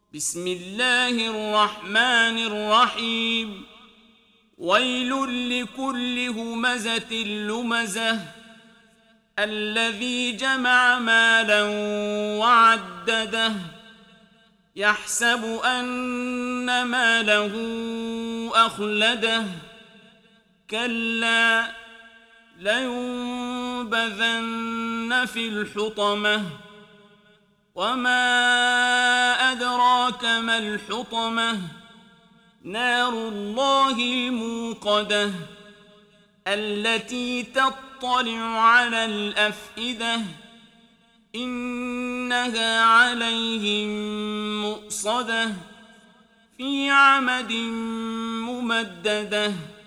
بسم الله الرحمن الرحيم. ويل لكل همزة لمزة الذي جمع مالا وعدده يحسب أن ماله أخلده كلا لينبذن في الحطمة وما أدراك ما الحطمة نار الله الموقدة التي تطلع على الأفئدة إنها عليهم مؤصدة في عمد ممددة.